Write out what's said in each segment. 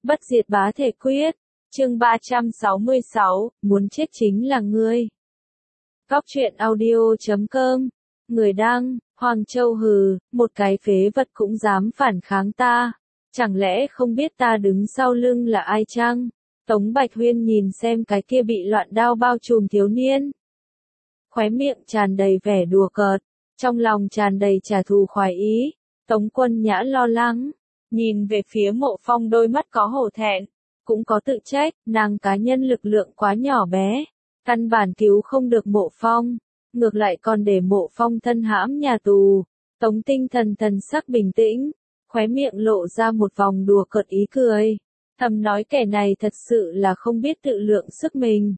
Bất diệt bá thể quyết, chương 366, muốn chết chính là ngươi. Góc truyện audio.com, người đăng, Hoàng Châu hừ, một cái phế vật cũng dám phản kháng ta, chẳng lẽ không biết ta đứng sau lưng là ai chăng? Tống Bạch Huyên nhìn xem cái kia bị loạn đao bao trùm thiếu niên. Khóe miệng tràn đầy vẻ đùa cợt, trong lòng tràn đầy trả thù khoái ý, Tống Quân Nhã lo lắng. Nhìn về phía Mộ Phong đôi mắt có hổ thẹn, cũng có tự trách, nàng cá nhân lực lượng quá nhỏ bé, căn bản cứu không được Mộ Phong, ngược lại còn để Mộ Phong thân hãm nhà tù. Tống Tinh Thần thần sắc bình tĩnh, khóe miệng lộ ra một vòng đùa cợt ý cười, thầm nói kẻ này thật sự là không biết tự lượng sức mình.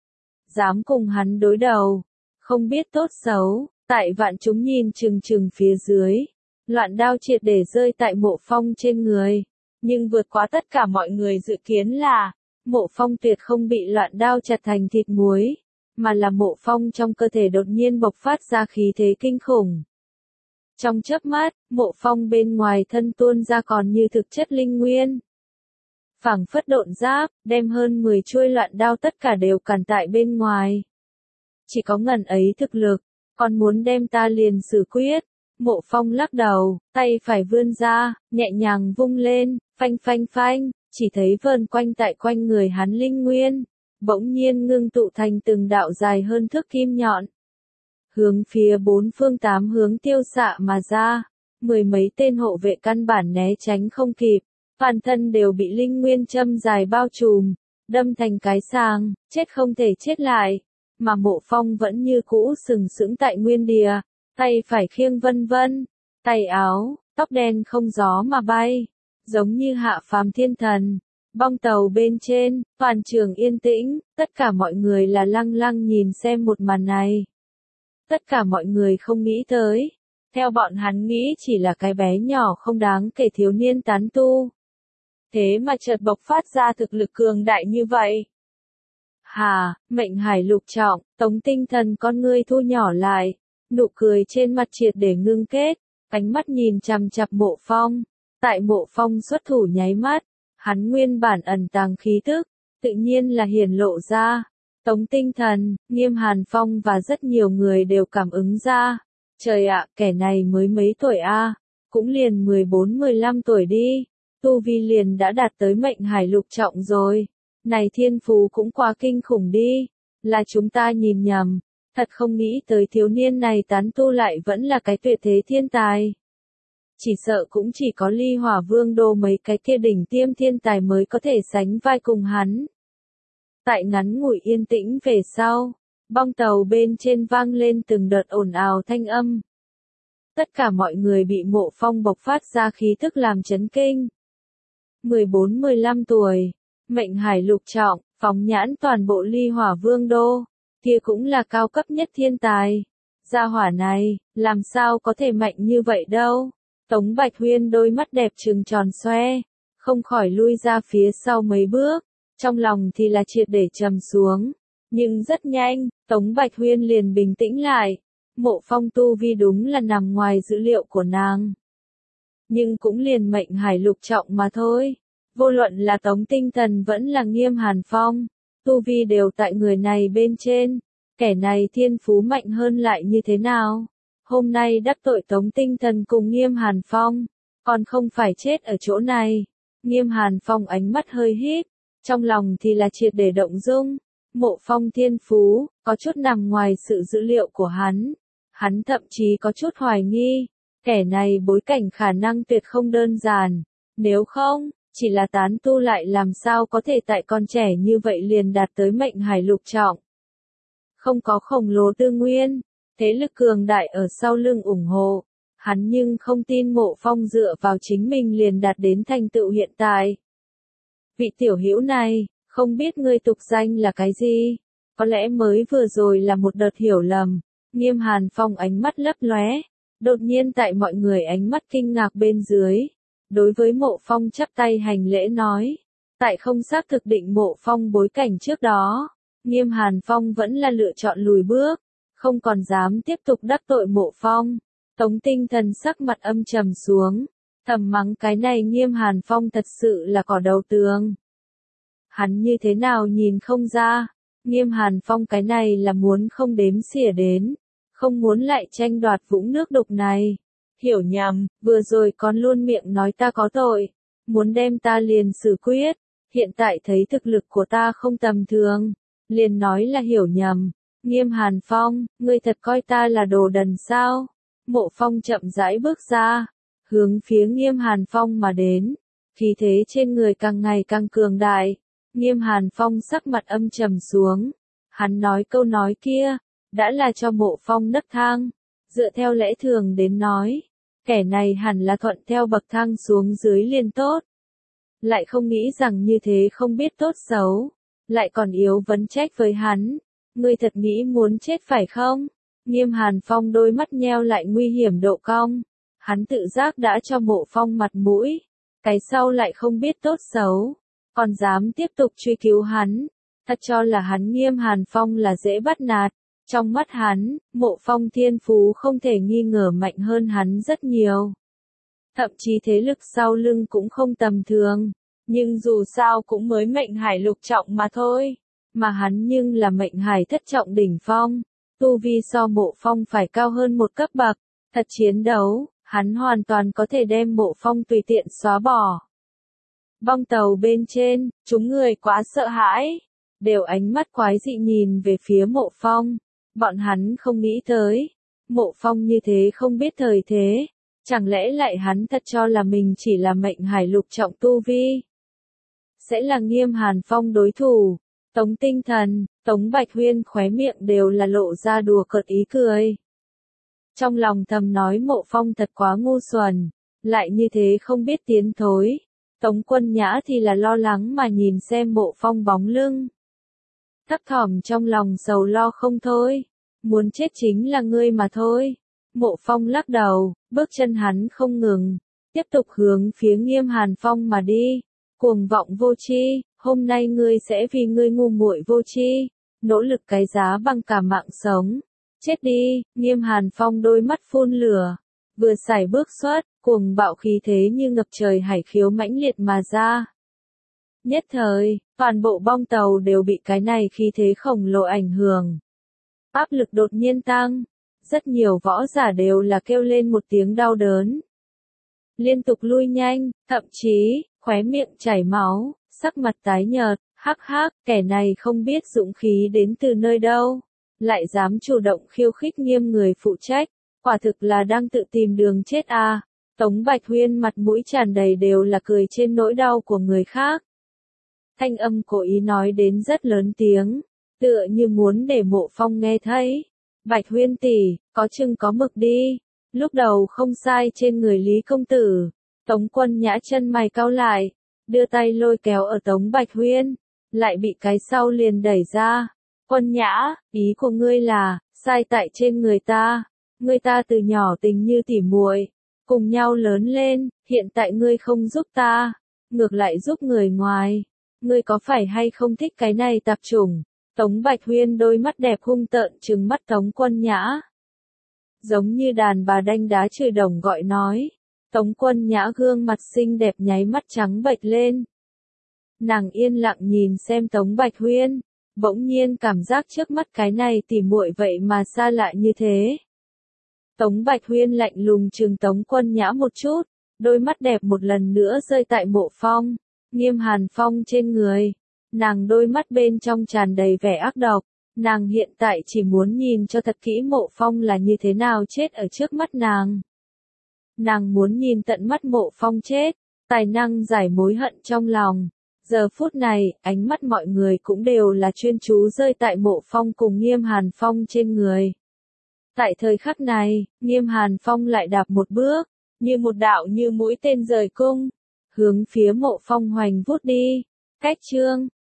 Dám cùng hắn đối đầu, không biết tốt xấu, tại vạn chúng nhìn chừng chừng phía dưới. Loạn đao triệt để rơi tại Mộ Phong trên người, nhưng vượt quá tất cả mọi người dự kiến là, Mộ Phong tuyệt không bị loạn đao chặt thành thịt muối, mà là Mộ Phong trong cơ thể đột nhiên bộc phát ra khí thế kinh khủng. Trong chớp mắt, Mộ Phong bên ngoài thân tuôn ra còn như thực chất linh nguyên. Phảng phất độn giáp, đem hơn 10 chuôi loạn đao tất cả đều cản tại bên ngoài. Chỉ có ngần ấy thực lực, còn muốn đem ta liền xử quyết. Mộ Phong lắc đầu, tay phải vươn ra, nhẹ nhàng vung lên, phanh phanh phanh, chỉ thấy vờn quanh tại quanh người hắn linh nguyên, bỗng nhiên ngưng tụ thành từng đạo dài hơn thước kim nhọn. Hướng phía bốn phương tám hướng tiêu xạ mà ra, mười mấy tên hộ vệ căn bản né tránh không kịp, toàn thân đều bị linh nguyên châm dài bao trùm, đâm thành cái sàng, chết không thể chết lại, mà Mộ Phong vẫn như cũ sừng sững tại nguyên địa. Tay phải khiêng vân vân, tay áo, tóc đen không gió mà bay, giống như hạ phàm thiên thần. Bong tàu bên trên, toàn trường yên tĩnh, tất cả mọi người là lăng lăng nhìn xem một màn này. Tất cả mọi người không nghĩ tới, theo bọn hắn nghĩ chỉ là cái bé nhỏ không đáng kể thiếu niên tán tu. Thế mà chợt bộc phát ra thực lực cường đại như vậy. Hà, mệnh hải lục trọng, Tống Tinh Thần con ngươi thu nhỏ lại. Nụ cười trên mặt triệt để ngưng kết, ánh mắt nhìn chằm chằm Mộ Phong. Tại Mộ Phong xuất thủ nháy mắt, hắn nguyên bản ẩn tàng khí tức, tự nhiên là hiển lộ ra. Tống Tinh Thần, Nghiêm Hàn Phong và rất nhiều người đều cảm ứng ra. Trời ạ, kẻ này mới mấy tuổi a, cũng liền 14-15 tuổi đi, tu vi liền đã đạt tới mệnh hải lục trọng rồi. Này thiên phú cũng quá kinh khủng đi, là chúng ta nhìn nhầm. Thật không nghĩ tới thiếu niên này tán tu lại vẫn là cái tuyệt thế thiên tài. Chỉ sợ cũng chỉ có Ly Hỏa Vương Đô mấy cái kia đỉnh tiêm thiên tài mới có thể sánh vai cùng hắn. Tại ngắn ngủi yên tĩnh về sau, bong tàu bên trên vang lên từng đợt ồn ào thanh âm. Tất cả mọi người bị Mộ Phong bộc phát ra khí thức làm chấn kinh. 14-15 tuổi, mệnh hải lục trọng, phóng nhãn toàn bộ Ly Hỏa Vương Đô. Kia cũng là cao cấp nhất thiên tài. Gia hỏa này, làm sao có thể mạnh như vậy đâu. Tống Bạch Huyên đôi mắt đẹp trừng tròn xoe, không khỏi lui ra phía sau mấy bước, trong lòng thì là triệt để trầm xuống. Nhưng rất nhanh, Tống Bạch Huyên liền bình tĩnh lại. Mộ Phong tu vi đúng là nằm ngoài dữ liệu của nàng. Nhưng cũng liền mệnh hải lục trọng mà thôi. Vô luận là Tống Tinh Thần vẫn là Nghiêm Hàn Phong. Tu vi đều tại người này bên trên, kẻ này thiên phú mạnh hơn lại như thế nào? Hôm nay đắc tội Tống Tinh Thần cùng Nghiêm Hàn Phong, còn không phải chết ở chỗ này. Nghiêm Hàn Phong ánh mắt hơi híp, trong lòng thì là triệt để động dung. Mộ Phong thiên phú, có chút nằm ngoài sự dữ liệu của hắn. Hắn thậm chí có chút hoài nghi, kẻ này bối cảnh khả năng tuyệt không đơn giản, nếu không, chỉ là tán tu lại làm sao có thể tại con trẻ như vậy liền đạt tới mệnh hải lục trọng. Không có khổng lồ tư nguyên, thế lực cường đại ở sau lưng ủng hộ, hắn nhưng không tin Mộ Phong dựa vào chính mình liền đạt đến thành tựu hiện tại. Vị tiểu hữu này, không biết ngươi tục danh là cái gì? Có lẽ mới vừa rồi là một đợt hiểu lầm. Nghiêm Hàn Phong ánh mắt lấp lóe, đột nhiên tại mọi người ánh mắt kinh ngạc bên dưới. Đối với Mộ Phong chắp tay hành lễ nói, tại không xác thực định Mộ Phong bối cảnh trước đó, Nghiêm Hàn Phong vẫn là lựa chọn lùi bước, không còn dám tiếp tục đắc tội Mộ Phong. Tống Tinh Thần sắc mặt âm trầm xuống, Thầm mắng cái này Nghiêm Hàn Phong thật sự là cỏ đầu tường. Hắn như thế nào nhìn không ra, Nghiêm Hàn Phong cái này là muốn không đếm xỉa đến, không muốn lại tranh đoạt vũng nước đục này. Hiểu nhầm, vừa rồi còn luôn miệng nói ta có tội, muốn đem ta liền xử quyết, hiện tại thấy thực lực của ta không tầm thường, liền nói là hiểu nhầm. Nghiêm Hàn Phong, ngươi thật coi ta là đồ đần sao? Mộ Phong chậm rãi bước ra, hướng phía Nghiêm Hàn Phong mà đến, khí thế trên người càng ngày càng cường đại. Nghiêm Hàn Phong sắc mặt âm trầm xuống, hắn nói câu nói kia, đã là cho Mộ Phong nấc thang, dựa theo lẽ thường đến nói, kẻ này hẳn là thuận theo bậc thang xuống dưới liền tốt. Lại không nghĩ rằng như thế không biết tốt xấu, lại còn yếu vấn trách với hắn, ngươi thật nghĩ muốn chết phải không? Nghiêm Hàn Phong đôi mắt nheo lại nguy hiểm độ cong, hắn tự giác đã cho Mộ Phong mặt mũi, cái sau lại không biết tốt xấu, còn dám tiếp tục truy cứu hắn, thật cho là hắn Nghiêm Hàn Phong là dễ bắt nạt. Trong mắt hắn, Mộ Phong thiên phú không thể nghi ngờ mạnh hơn hắn rất nhiều. Thậm chí thế lực sau lưng cũng không tầm thường, nhưng dù sao cũng mới mệnh hải lục trọng mà thôi, mà hắn nhưng là mệnh hải thất trọng đỉnh phong, tu vi so Mộ Phong phải cao hơn một cấp bậc, thật chiến đấu, hắn hoàn toàn có thể đem Mộ Phong tùy tiện xóa bỏ. Bong tàu bên trên, chúng người quá sợ hãi, đều ánh mắt quái dị nhìn về phía Mộ Phong. Bọn hắn không nghĩ tới, Mộ Phong như thế không biết thời thế, chẳng lẽ lại hắn thật cho là mình chỉ là mệnh hải lục trọng tu vi. Sẽ là Nghiêm Hàn Phong đối thủ, Tống Tinh Thần, Tống Bạch Huyên khóe miệng đều là lộ ra đùa cợt ý cười. Trong lòng thầm nói Mộ Phong thật quá ngu xuẩn, lại như thế không biết tiến thối. Tống Quân Nhã thì là lo lắng mà nhìn xem Mộ Phong bóng lưng. Thấp thỏm trong lòng sầu lo không thôi, muốn chết chính là ngươi mà thôi. Mộ Phong lắc đầu, bước chân hắn không ngừng, tiếp tục hướng phía Nghiêm Hàn Phong mà đi. Cuồng vọng vô tri, hôm nay ngươi sẽ vì ngươi ngu muội vô tri, nỗ lực cái giá bằng cả mạng sống. Chết đi, Nghiêm Hàn Phong đôi mắt phun lửa, vừa sải bước xuất, cuồng bạo khí thế như ngập trời hải khiếu mãnh liệt mà ra. Nhất thời, toàn bộ bong tàu đều bị cái này khí thế khổng lồ ảnh hưởng. Áp lực đột nhiên tăng, rất nhiều võ giả đều là kêu lên một tiếng đau đớn. Liên tục lui nhanh, thậm chí, khóe miệng chảy máu, sắc mặt tái nhợt, hắc hắc, kẻ này không biết dũng khí đến từ nơi đâu, lại dám chủ động khiêu khích Nghiêm người phụ trách, quả thực là đang tự tìm đường chết à. Tống Bạch Huyên mặt mũi tràn đầy đều là cười trên nỗi đau của người khác. Thanh âm cố ý nói đến rất lớn tiếng, tựa như muốn để Mộ Phong nghe thấy. Bạch Huyên tỷ, có chừng có mực đi. Lúc đầu không sai trên người Lý công tử. Tống Quân Nhã chân mày cau lại, đưa tay lôi kéo ở Tống Bạch Huyên, lại bị cái sau liền đẩy ra. Quân Nhã, ý của ngươi là, sai tại trên người ta. Người ta từ nhỏ tình như tỉ muội, cùng nhau lớn lên, hiện tại ngươi không giúp ta, ngược lại giúp người ngoài. Ngươi có phải hay không thích cái này tạp chủng? Tống Bạch Huyên đôi mắt đẹp hung tợn trừng mắt Tống Quân Nhã. Giống như đàn bà đanh đá chửi đồng gọi nói. Tống Quân Nhã gương mặt xinh đẹp nháy mắt trắng bệch lên. Nàng yên lặng nhìn xem Tống Bạch Huyên, bỗng nhiên cảm giác trước mắt cái này tỉ muội vậy mà xa lạ như thế. Tống Bạch Huyên lạnh lùng trừng Tống Quân Nhã một chút, đôi mắt đẹp một lần nữa rơi tại Mộ Phong, Nghiêm Hàn Phong trên người. Nàng đôi mắt bên trong tràn đầy vẻ ác độc, nàng hiện tại chỉ muốn nhìn cho thật kỹ Mộ Phong là như thế nào chết ở trước mắt nàng. Nàng muốn nhìn tận mắt Mộ Phong chết, tài năng giải mối hận trong lòng. Giờ phút này, ánh mắt mọi người cũng đều là chuyên chú rơi tại Mộ Phong cùng Nghiêm Hàn Phong trên người. Tại thời khắc này, Nghiêm Hàn Phong lại đạp một bước, như một đạo như mũi tên rời cung, hướng phía Mộ Phong hoành vút đi. Cách chương